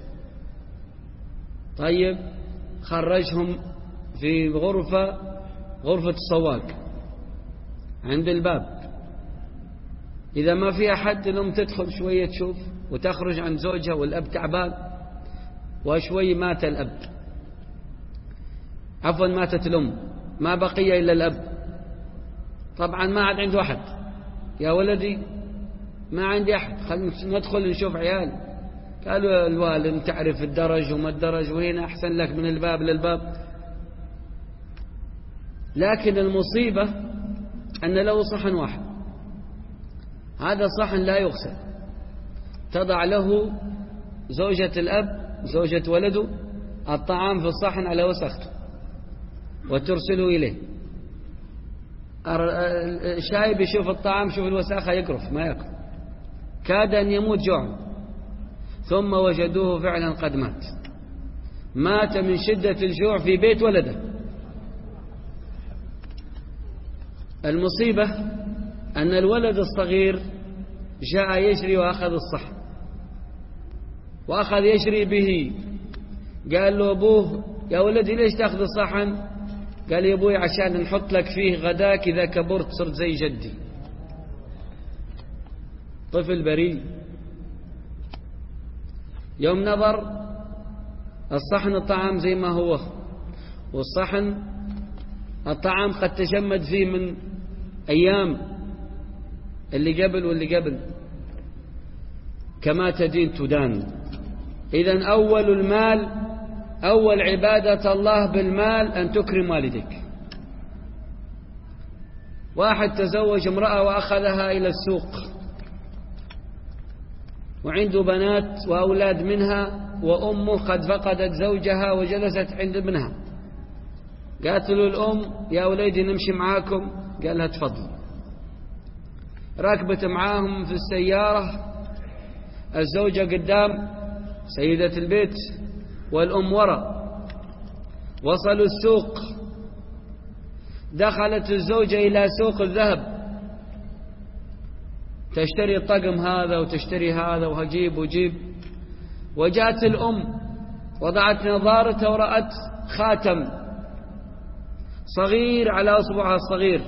طيب خرجهم في غرفة غرفة السواق عند الباب، إذا ما في أحد الأم تدخل شوية تشوف وتخرج عند زوجها، والأب تعبان، وشوي مات الأب، عفوا ماتت الأم، ما بقي إلا الأب. طبعا ما عاد عنده أحد، يا ولدي ما عندي أحد، خلينا ندخل نشوف عيال. قالوا الوالد تعرف الدرج وما الدرج، وهنا أحسن لك من الباب للباب. لكن المصيبة أن له صحن واحد، هذا الصحن لا يغسل، تضع له زوجة الأب زوجة ولده الطعام في الصحن على وسخته وترسله إليه. الشايب يشوف الطعام، شوف الوساخة، يقرف ما يأكل، كاد أن يموت جوعا. ثم وجدوه فعلا قد مات، مات من شدة الجوع في بيت ولده. المصيبة أن الولد الصغير جاء يجري وأخذ الصحن وأخذ يجري به. قال له أبوه يا ولدي ليش تأخذ الصحن؟ قال يا أبوي عشان نحط لك فيه غداك إذا كبرت صرت زي جدي. طفل بريء. يوم نظر الصحن الطعام زي ما هو، والصحن الطعام قد تجمد فيه من أيام اللي قبل واللي قبل. كما تدين تدان. إذن أول المال، أول عبادة الله بالمال أن تكرم والدك. واحد تزوج امرأة وأخذها إلى السوق وعنده بنات وأولاد منها، وأمه قد فقدت زوجها وجلست عند ابنها. قالت له الأم يا وليدي نمشي معاكم؟ قال لها تفضل. ركبت معاهم في السيارة، الزوجة قدام سيدة البيت والأم وراء. وصلوا السوق، دخلت الزوجة إلى سوق الذهب تشتري الطقم هذا وتشتري هذا وهجيب وجيب. وجاءت الأم وضعت نظارتها ورأت خاتم صغير على أصبعها الصغير،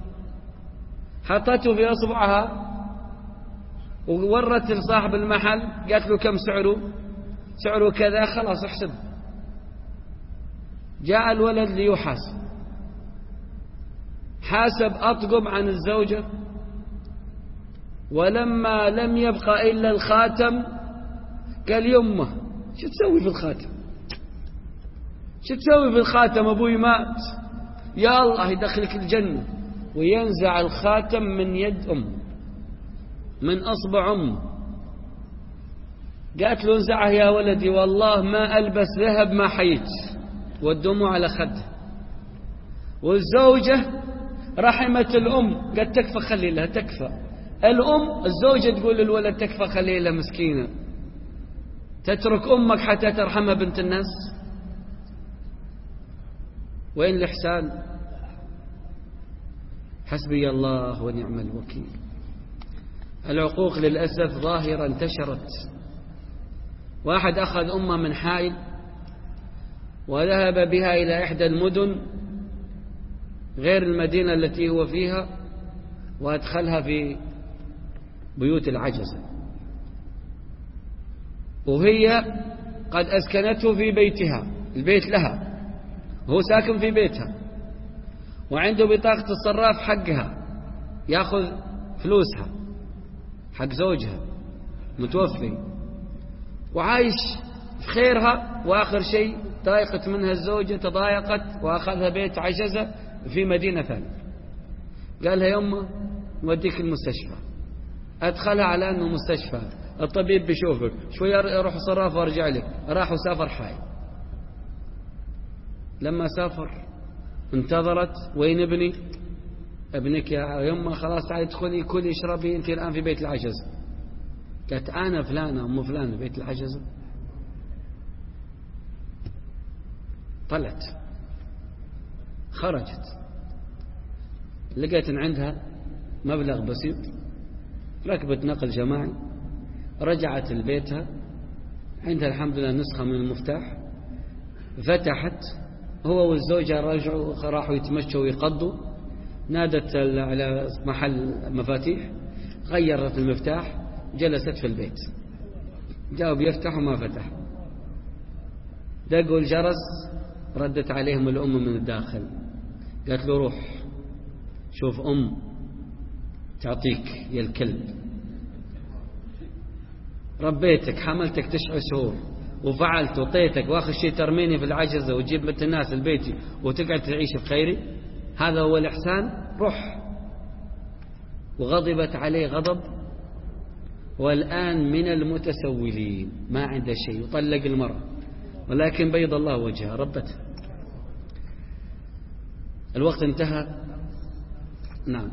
حطته في أصبعها وورت لصاحب المحل. قالت له كم سعره؟ سعره كذا. خلاص احسب. جاء الولد ليحاسب، حاسب أطقم عن الزوجة، ولما لم يبقى إلا الخاتم قال يمه شو تسوي في الخاتم؟ شو تسوي في الخاتم؟ أبوي مات. يا الله يدخلك الجنة. وينزع الخاتم من يد أم، من أصبع أم. قالت له انزعه يا ولدي والله ما ألبس ذهب ما حييت. والدموع على خده. والزوجة رحمت الأم قد تكفى خلي لها. تكفى الأم، الزوجة تقول للولد تكفى خلي لها مسكينة. تترك أمك حتى ترحمها بنت الناس؟ وين الإحسان؟ حسبي الله ونعم الوكيل. العقوق للأسف ظاهرة انتشرت. واحد أخذ أمه من حائل وذهب بها إلى إحدى المدن غير المدينة التي هو فيها، وأدخلها في بيوت العجزة، وهي قد أسكنته في بيتها، البيت لها، هو ساكن في بيتها، وعنده بطاقة الصراف حقها يأخذ فلوسها حق زوجها متوفي، وعايش في خيرها. وآخر شيء ضايقت منها الزوجة، تضايقت وأخذها بيت عجزة في مدينة ثانية. قال لها يمه نوديك المستشفى. أدخلها على أنه مستشفى، الطبيب بيشوفك شوية، أروح صراف وأرجع لك. راح وسافر حي. لما سافر انتظرت، وين ابني؟ ابنك يا يمه خلاص تعالي ادخلي كلي اشربي، انت الآن في بيت العجزة. قالت أنا فلانة أم فلانة بيت العجزة. طلعت خرجت، لقيت ان عندها مبلغ بسيط، ركبت نقل جماعي، رجعت لبيتها، عندها الحمد لله نسخة من المفتاح، فتحت. هو والزوجة رجعوا راحوا يتمشوا ويقضوا، نادت على محل مفاتيح، غيرت المفتاح، جلست في البيت. جاءوا بيفتحوا ما فتح، دقوا الجرس، ردت عليهم الأم من الداخل، قالت له روح شوف أم تعطيك يا الكلب، ربيتك حملتك تسع شهور وفعلت وطيتك، واخر شيء ترميني في العجزة وتجيب بنت الناس لبيتي وتقعد تعيش بخيري؟ هذا هو الإحسان؟ روح. وغضبت عليه غضب، والآن من المتسولين، ما عنده شيء، يطلق المرأة، ولكن بيض الله وجهها ربتها. الوقت انتهى. نعم.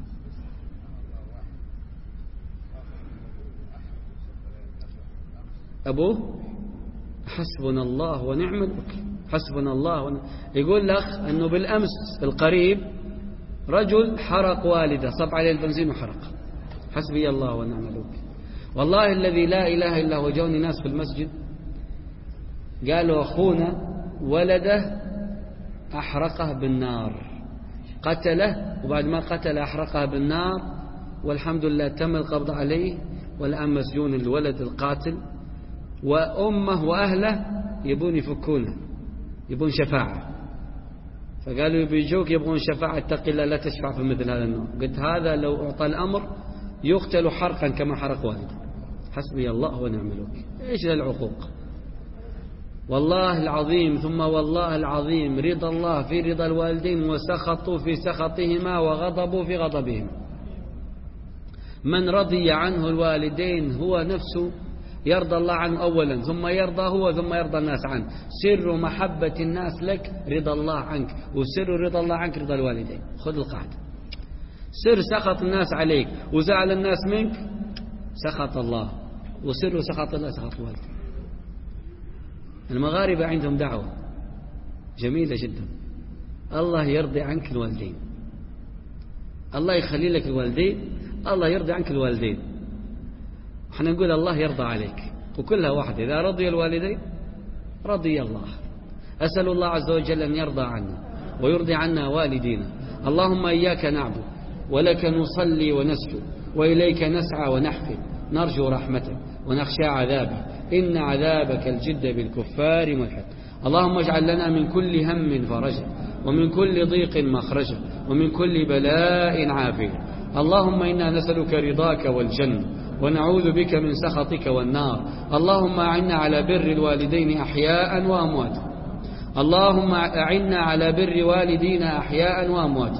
أبوه حسبنا الله ونعم الوكيل. حسبنا الله ونعم. يقول لك أنه بالأمس القريب رجل حرق والده، صب عليه البنزين وحرق. حسبي الله ونعم الوكيل. والله الذي لا إله إلا هو، جوني ناس في المسجد قالوا أخونا ولده أحرقه بالنار، قتله، وبعد ما قتل أحرقه بالنار، والحمد لله تم القبض عليه، والآن مسجون الولد القاتل، وأمه وأهله يبون يفكونه، يبون شفاعة. فقالوا يبيجوك يبغون شفاعة، اتق الله لا تشفع في مثل هذا النوع. قلت هذا لو أعطى الأمر يقتل حرقا كما حرق والده. حسبي الله ونعم الوكيل. إيش العقوق؟ والله العظيم ثم والله العظيم رضا الله في رضا الوالدين، وسخطوا في سخطهما، وغضبوا في غضبهما. من رضي عنه الوالدين هو نفسه يرضى الله عنه أولا، ثم يرضى هو، ثم يرضى الناس عنه. سر محبة الناس لك رضا الله عنك، وسر رضا الله عنك رضا الوالدين. خذ القاعدة. سر سخط الناس عليك وزعل الناس منك سخط الله، وسر سخط الله سخط الوالدين. المغاربة عندهم دعوة جميلة جدا، الله يرضي عنك الوالدين، الله يخلي لك الوالدين، الله يرضي عنك الوالدين. احنا نقول الله يرضى عليك، وكلها واحدة. إذا رضي الوالدين رضي الله. أسأل الله عز وجل أن يرضى عنا ويرضي عنا والدينا. اللهم إياك نعبد ولك نصلي ونسجد وإليك نسعى ونحفد، نرجو رحمتك ونخشى عذابك، إن عذابك الجد بالكفار ملحق. اللهم اجعل لنا من كل هم فرجا، ومن كل ضيق مخرجا، ومن كل بلاء عافية. اللهم إنا نسألك رضاك والجنة، ونعوذ بك من سخطك والنار. اللهم أعنا على بر الوالدين أحياء وأموات. اللهم أعنا على بر والدينا أحياء وأموات.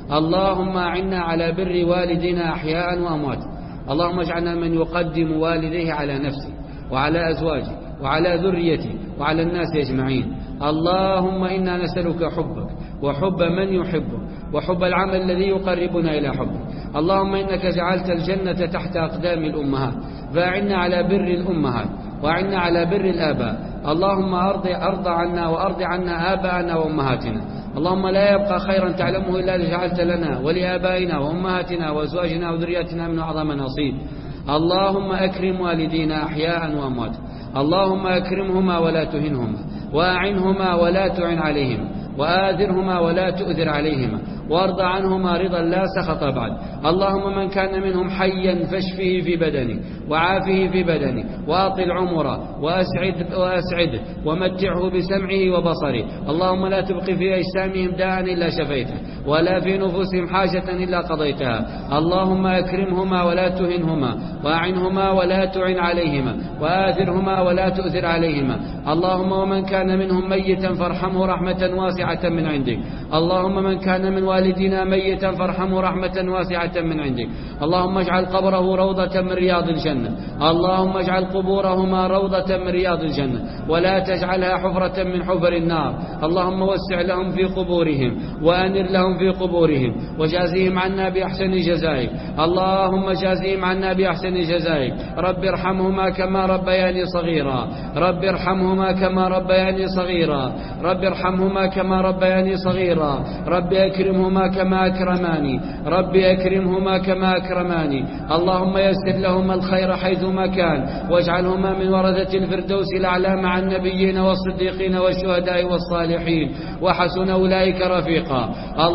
اللهم أعنا على بر والدينا أحياء وأموات. اللهم اجعلنا من يقدم والديه على نفسه وعلى أزواجه وعلى ذريته وعلى الناس أجمعين. اللهم إنا نسألك حبك وحب من يحبك وحب العمل الذي يقربنا إلى حبك. اللهم إنك جعلت الجنة تحت أقدام الأمهات، فأعنا على بر الأمهات وأعنا على بر الآباء. اللهم أرض أرض عنا وأرض عنا آباءنا وأمهاتنا. اللهم لا يبقى خيرا تعلمه إلا جعلت لنا ولآبائنا وأمهاتنا وأزواجنا وذرياتنا من أعظم نصيب. اللهم أكرم والدينا أحياء وأموات. اللهم أكرمهما ولا تهنهما، وأعنهما ولا تعن عليهما، وآذرهما ولا تؤذر عليهما، وارض عنهما رضا لا سخط بعد. اللهم من كان منهم حيا فاشفه في بدنه وعافه في بدنه، وأطل عمره وأسعد وأسعده ومتعه بسمعه وبصره. اللهم لا تبق في أجسامهم داء إلا شفيته، ولا في نفوسهم حاجة إلا قضيتها. اللهم أكرمهما ولا تهنهما، وأعنهما ولا تعن عليهما، وآذرهما ولا تؤذر عليهما. اللهم ومن كان منهم ميتا فارحمه رحمة واسعة من عندك. اللهم من كان من والدنا ميتا فارحمه رحمة واسعة من عندك. اللهم اجعل قبره روضة من رياض الجنة. اللهم اجعل قبورهما روضة من رياض الجنة، ولا تجعلها حفرة من حفر النار. اللهم وسع لهم في قبورهم، وأنر لهم في قبورهم، وجازهم عنا بأحسن جزائك. اللهم جازهم عنا بأحسن جزائك. رب ارحمهما كما ربياني صغيرا، رب ارحمهما كما ربياني صغيرا، رب ارحمهما كما ربياني صغيرا، رب أكرمهما كما أكرماني، رب أكرمهما كما أكرماني. اللهم يسر لهما الخير حيثما كان، واجعلهما من ورثة الفردوس الأعلى مع النبيين والصديقين والشهداء والصالحين، وحسن أولئك رفيقا.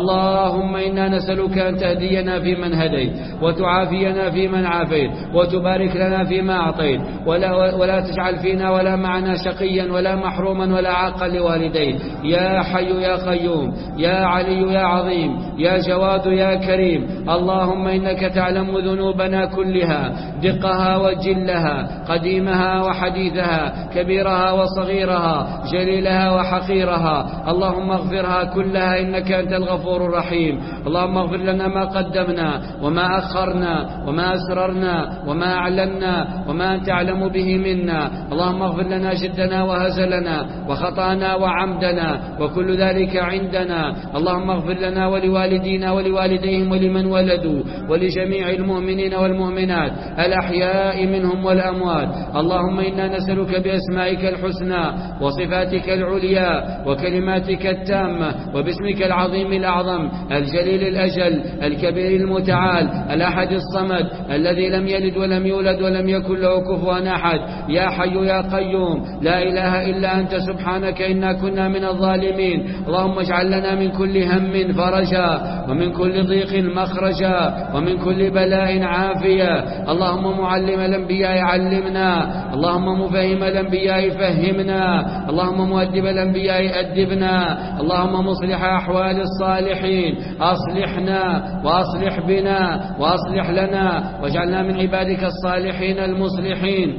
اللهم إنا نسألك أن تهدينا في من هديت، وتعافينا في من عافيت، وتبارك لنا فيما أعطيت، ولا, ولا تجعل فينا ولا معنا شقيا ولا محروما ولا عاقا لوالديه. يا حي يا قيوم، يا علي يا عظيم، يا جواد يا كريم. اللهم إنك تعلم ذنوبنا كلها، دقها وجلها، قديمها وحديثها، كبيرها وصغيرها، جليلها وحقيرها. اللهم اغفرها كلها إنك أنت الغفور الرحيم. اللهم اغفر لنا ما قدمنا وما أخرنا وما أسررنا وما أعلنا وما أنت أعلم به منا. اللهم اغفر لنا جدنا وهزلنا وخطأنا وعمدنا وكل ذلك عندنا. اللهم اغفر لنا ولوالدينا ولوالديهم ولمن ولدوا ولجميع المؤمنين والمؤمنات الأحياء منهم والأموات. اللهم إنا نسألك بأسمائك الحسنى وصفاتك العليا وكلماتك التامة وباسمك العظيم الأعظم الجليل الأجل الكبير المتعال الأحد الصمد الذي لم يلد ولم يولد ولم يكن له كفوا أحد، يا حي يا قيوم لا إله إلا أنت سبحانك إنا كنا من الظالمين. اللهم اجعل لنا من كل هم فرجا ومن كل ضيق مخرجا ومن كل بلاء عافية. اللهم معلم الأنبياء علمنا، اللهم مفهم الأنبياء فهمنا، اللهم مؤدب الأنبياء أدبنا، اللهم مصلح أحوال الصالحين أصلحنا وأصلح بنا وأصلح لنا واجعلنا من عبادك الصالحين المصلحين.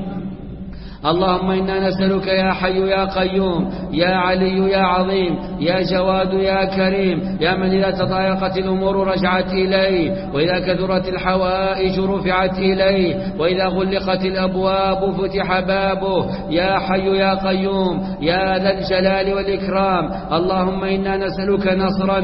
اللهم إنا نسألك يا حي يا قيوم يا علي يا عظيم يا جواد يا كريم يا من إذا تضايقت الأمور رجعت إليه وإذا كثرت الحوائج رفعت إليه وإذا غلقت الأبواب فتح بابه، يا حي يا قيوم يا ذا الجلال والإكرام. اللهم إنا نسألك نصرا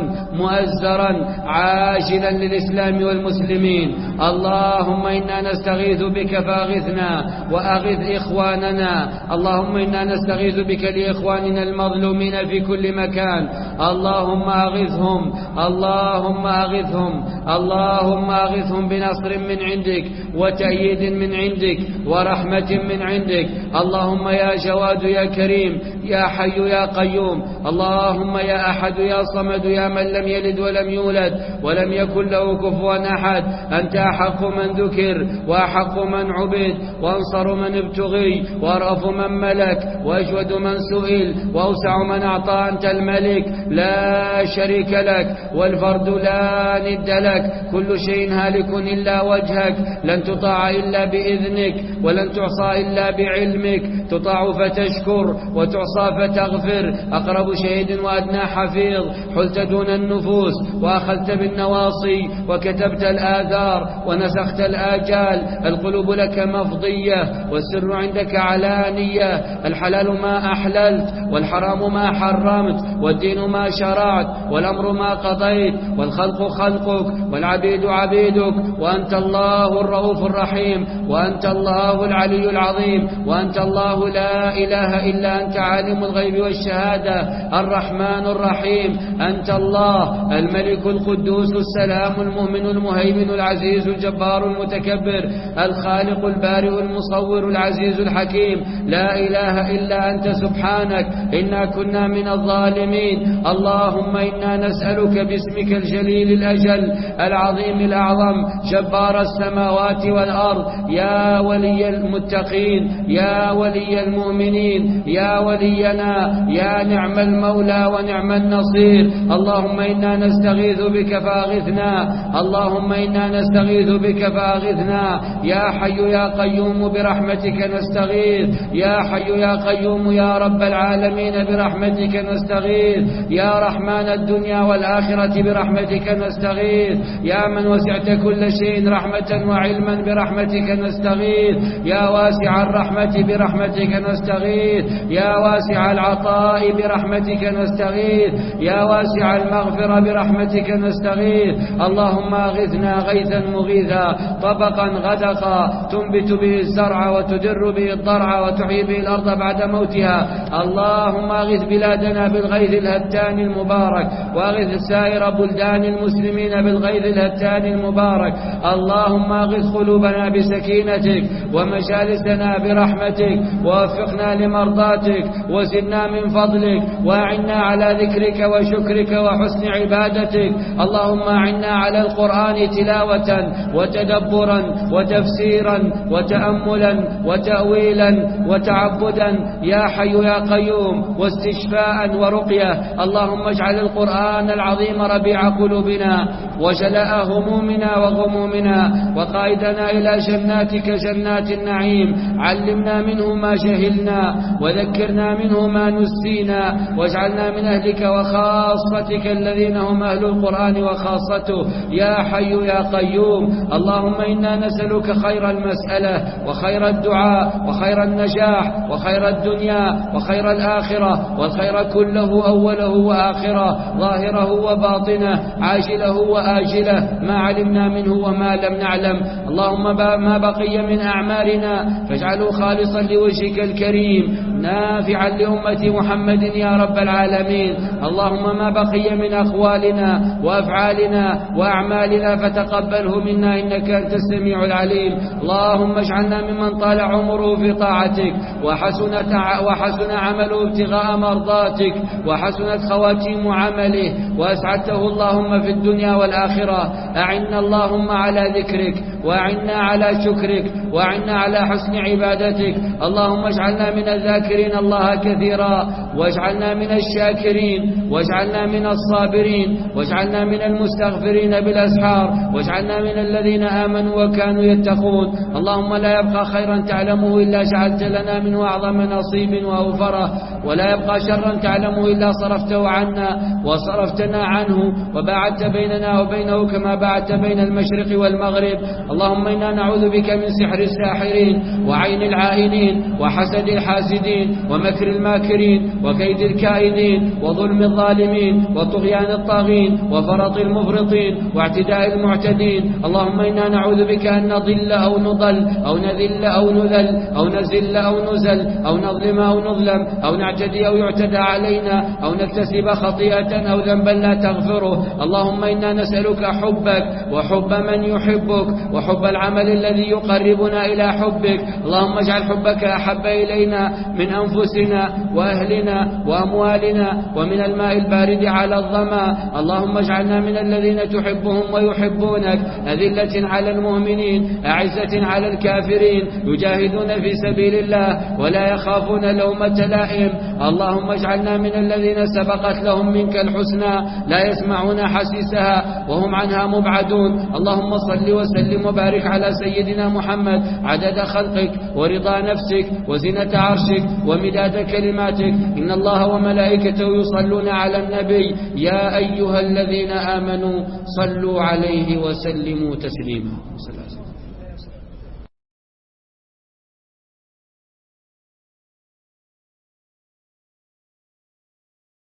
مؤزرا عاجلا للإسلام والمسلمين. اللهم إنا نستغيث بك فأغثنا وأغث إخواننا. اللهم إنا نستغيث بك لإخواننا المظلومين في كل مكان. اللهم أغثهم اللهم أغثهم اللهم أغثهم بنصر من عندك وتأييد من عندك ورحمة من عندك. اللهم يا جواد يا كريم يا حي يا قيوم، اللهم يا أحد يا صمد يا من لم يلد ولم يولد ولم يكن له كفوا أحد، أنت أحق من ذكر وأحق من عبد وأنصر من ابتغي وأرأف من ملك وأجود من سئل وأوسع من أعطى، أنت الملك لا شريك لك والفرد لا ند لك، كل شيء هالك إلا وجهك، لن تطاع إلا بإذنك ولن تعصى إلا بعلمك، تطاع فتشكر وتعصى فتغفر، أقرب شهيد وأدنى حفيظ، حلت دون النفوس وأخذت بالنواصي وكتبت الآثار ونسخت الآجال، القلوب لك مفضية والسر عندك علانية، الحلال ما أحللت والحرام ما حرمت والدين ما شرعت والأمر ما قضيت والخلق خلقك والعبيد عبيدك، وأنت الله الرؤوف الرحيم وأنت الله العلي العظيم وأنت الله لا إله إلا أنت عالم الغيب والشهادة الرحمن الرحيم، أنت الله الملك القدوس السلام المؤمن المهيمن العزيز الجبار المتكبر الخالق البارئ المصور العزيز الحكيم، لا إله إلا أنت سبحانك إنا كنا من الظالمين. اللهم إنا نسألك باسمك الجليل الأجل العظيم الأعظم جبار السماوات والأرض، يا ولي المتقين يا ولي المؤمنين يا ولينا يا نعم المولى ونعم النصير. اللهم إنا نستغيث بك فأغثنا اللهم إنا نستغيث بك فأغثنا يا حي يا قيوم برحمتك نستغيث، يا حي يا قيوم يا رب العالمين برحمتك نستغيث، يا رحمن الدنيا والآخرة برحمتك نستغيث، يا من وسعت كل شيء رحمة وعلما برحمتك نستغيث، يا واسع الرحمة برحمتك نستغيث، يا واسع العطاء برحمتك نستغيث، يا واسع المغفرة برحمتك نستغيث. اللهم أغثنا غيثا مغيثا طبقا غدقا تنبت به الزرع وتدر به الضرع وتحيي به الأرض بعد موتها. اللهم أغث بلادنا بالغيث الهتان المبارك وأغث سائر بلدان المسلمين بالغيث الهتان المبارك. اللهم أغث قلوبنا بسكينتك ومجالسنا برحمتك ووفقنا لمرضاتك وزدنا من فضلك وأعنا على ذكرك وشكرك وحسن عبادتك. اللهم أعنا على القرآن تلاوة وتدبرا وتفسيرا وتأملا وتأويلا وتعبدا يا حي يا قيوم واستشفاء ورقية. اللهم اجعل القرآن العظيم ربيع قلوبنا وجلاء همومنا وغمومنا وقائدنا إلى جناتك جنات النعيم، علمنا منه ما جهلنا وذكرنا منه ما نسينا، واجعلنا من أهلك وخاصتك الذين هم أهل القرآن وخاصته يا حي يا قيوم. اللهم إنا نسألك خير المسألة وخير الدعاء وخير النجاح وخير الدنيا وخير الآخرة، والخير كله أوله وآخره ظاهره وباطنه عاجله وآجله ما علمنا منه وما لم نعلم. اللهم ما بقي من أعمالنا فاجعله خالصا لوجهك الكريم نافعا لأمة محمد يا رب العالمين. اللهم ما بقي من أقوالنا وأفعالنا وأعمالنا فتقبله منا إنك أنت السميع العليم. اللهم اجعلنا ممن طال عمره في طاعتك وحسنت وحسن عمله ابتغاء مرضاتك وحسنت خواتيم عمله وأسعدته اللهم في الدنيا والآخرة. أعنا اللهم على ذكرك وأعنا على شكرك وأعنا على حسن عبادتك. اللهم اجعلنا من الذاكرين الله كثيرا، واجعلنا من الشاكرين، واجعلنا من الصابرين، واجعلنا من المستغفرين بالأسحار، واجعلنا من الذين آمنوا وكانوا يتقون. اللهم لا يبقى خيرا تعلمه إلا جعلت لنا منه أعظم نصيب وأوفره، ولا يبقى شرا تعلمه إلا صرفته عنا وصرفتنا عنه وباعدت بيننا وبينه كما باعدت بين المشرق والمغرب. اللهم إنا نعوذ بك من سحر الساحرين وعين العائنين وحسد الحاسدين ومكر الماكرين وكيد الكائدين وظلم الظالمين وطغيان الطاغين وفرط المفرطين واعتداء المعتدين. اللهم إنا نعوذ بك أن نضل أو نضل أو نذل أو نذل أو نزل أو نزل أو نظلم أو نظلم أو نعتدي أو يعتدى علينا أو نكتسب خطيئة أو ذنبا لا تغفره. اللهم إنا نسألك حبك وحب من يحبك وحب العمل الذي يقربنا إلى حبك. اللهم اجعل حبك أحب إلينا من أنفسنا وأهلنا وأموالنا ومن الماء البارد على الظما. اللهم اجعلنا من الذين تحبهم ويحبونك، أذلة على المؤمنين أعزة على الكافرين، يجاهدون في سبيل الله ولا يخافون لومة لائم. اللهم اجعلنا من الذين سبقت لهم منك الحسنى لا يسمعون حسيسها وهم عنها مبعدون. اللهم صل وسلم وبارك على سيدنا محمد عدد خلقك ورضا نفسك وزنة عرشك ومداد كلماتك. إن الله وملائكته يصلون على النبي يا أيها الذين آمنوا صلوا عليه وسلموا تسليما.